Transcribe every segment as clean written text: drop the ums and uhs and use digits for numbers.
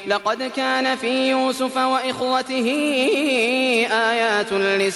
لقد كان في يوسف وإخوته آيات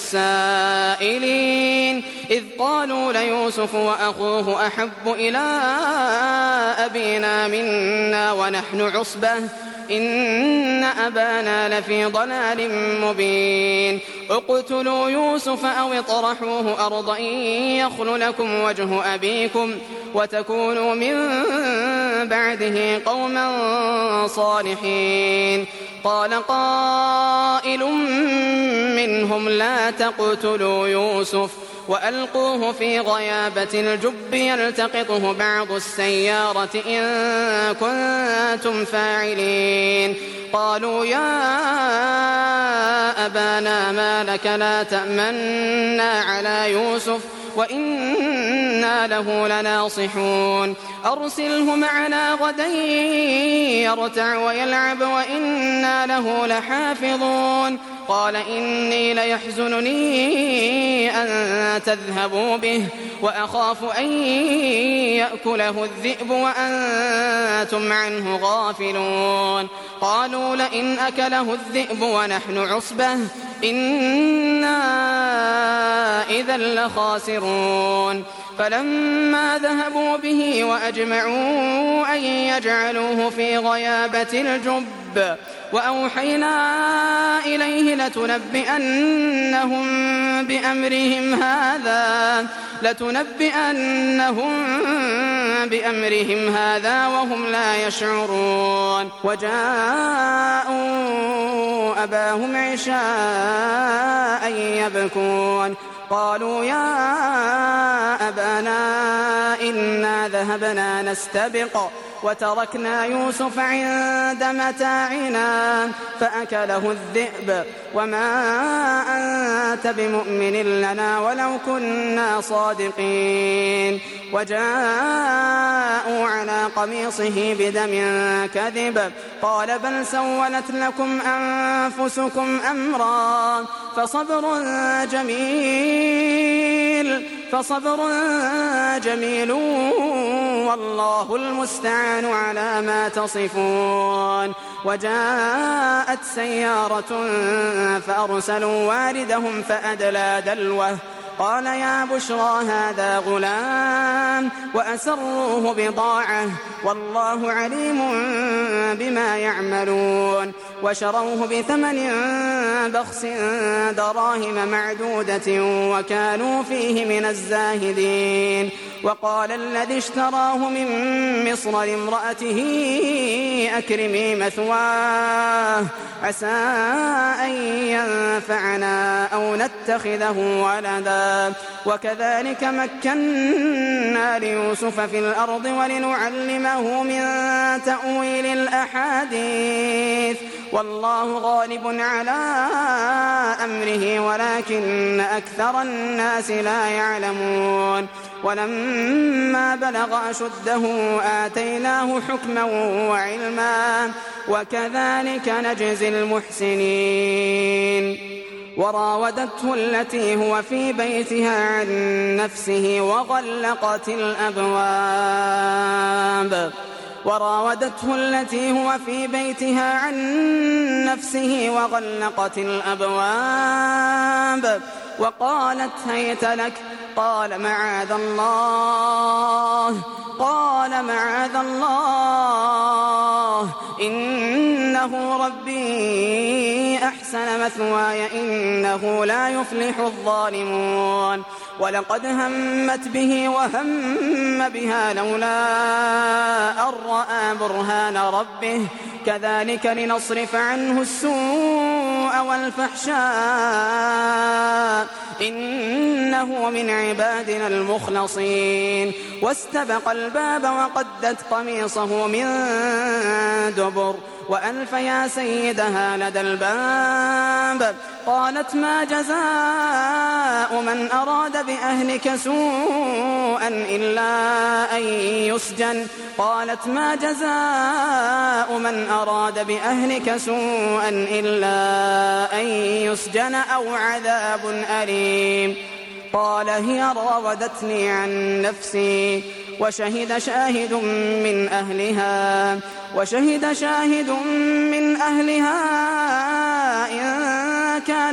للسائلين إذ قالوا ليوسف وأخوه أحب إلى أبينا منا ونحن عصبة إن أبانا لفي ضلال مبين اقتلوا يوسف أو اطرحوه أرضا يخل لكم وجه أبيكم وتكونوا من بعده قوما صالحين قال قائل منهم لا تقتلوا يوسف وألقوه في غيابة الجب يلتقطه بعض السيارة إن كنتم فاعلين قالوا يا أبانا ما لك لا تأمنا على يوسف وإنا له لناصحون أرسله معنا غدا يرتع ويلعب وإنا له لحافظون قال إني ليحزنني أن تذهبوا به وأخاف أن يأكله الذئب وأنتم عنه غافلون قالوا لئن أكله الذئب ونحن عصبة إنا إذا لخاسرون فلما ذهبوا به وأجمعوا أن يجعلوه في غيابة الجب وأوحينا إليه لتنبئنهم بأمرهم هذا وهم لا يشعرون وجاءوا أباهم عشاء يبكون قالوا يا أبانا إنا ذهبنا نستبق وتركنا يوسف عند متاعنا فأكله الذئب وما أنت بمؤمن لنا ولو كنا صادقين وجاءوا على قميصه بدم كذب قال بل سولت لكم أنفسكم أمرا فصبر جميل والله المستعان على ما تصفون وجاءت سيارة فأرسلوا واردهم فأدلى دلوه قال يا بشرى هذا غلام وأسروه بضاعة والله عليم بما يعملون وشروه بثمن بخس دراهم معدودة وكانوا فيه من الزاهدين وقال الذي اشتراه من مصر لامرأته أكرمي مثواه عسى أن ينفعنا أو نتخذه ولدا وكذلك مكنا ليوسف في الأرض ولنعلمه من تأويل الأحاديث والله غالب على أمره ولكن أكثر الناس لا يعلمون ولما بلغ أشده آتيناه حكما وعلما وكذلك نجزي المحسنين وراودته التي هو في بيتها عن نفسه وغلقت الأبواب وقالت هيت لك قال معاذ الله إنه ربي أحسن مثواي إنه لا يفلح الظالمون ولقد همت به وهم بها لولا أن رأى برهان ربه كذلك لنصرف عنه السوء والفحشاء إنه من عبادنا المخلصين واستبق الباب وقدت قميصه من دبر وألف يا سيدها لدى الباب قالت ما جزاء من أراد بأهلك سوءا إلا أن يسجن أو عذاب أليم قال هي راودتني عن نفسي وشهد شاهد من أهلها إن كان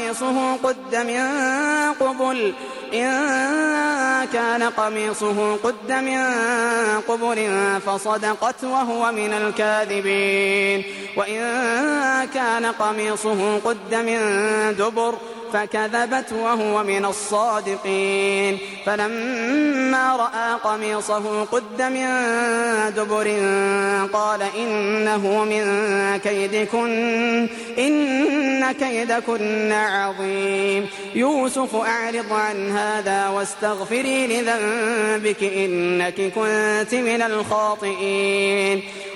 قميصه قد من قبل فصدقت وهو من الكاذبين وإن كان قميصه قد من دبر فكذبت وهو من الصادقين فلما رأى قميصه قد من دبر قال إنه من كيدكن إن كيدكن عظيم يوسف أعرض عن هذا واستغفري لذنبك إنك كنت من الخاطئين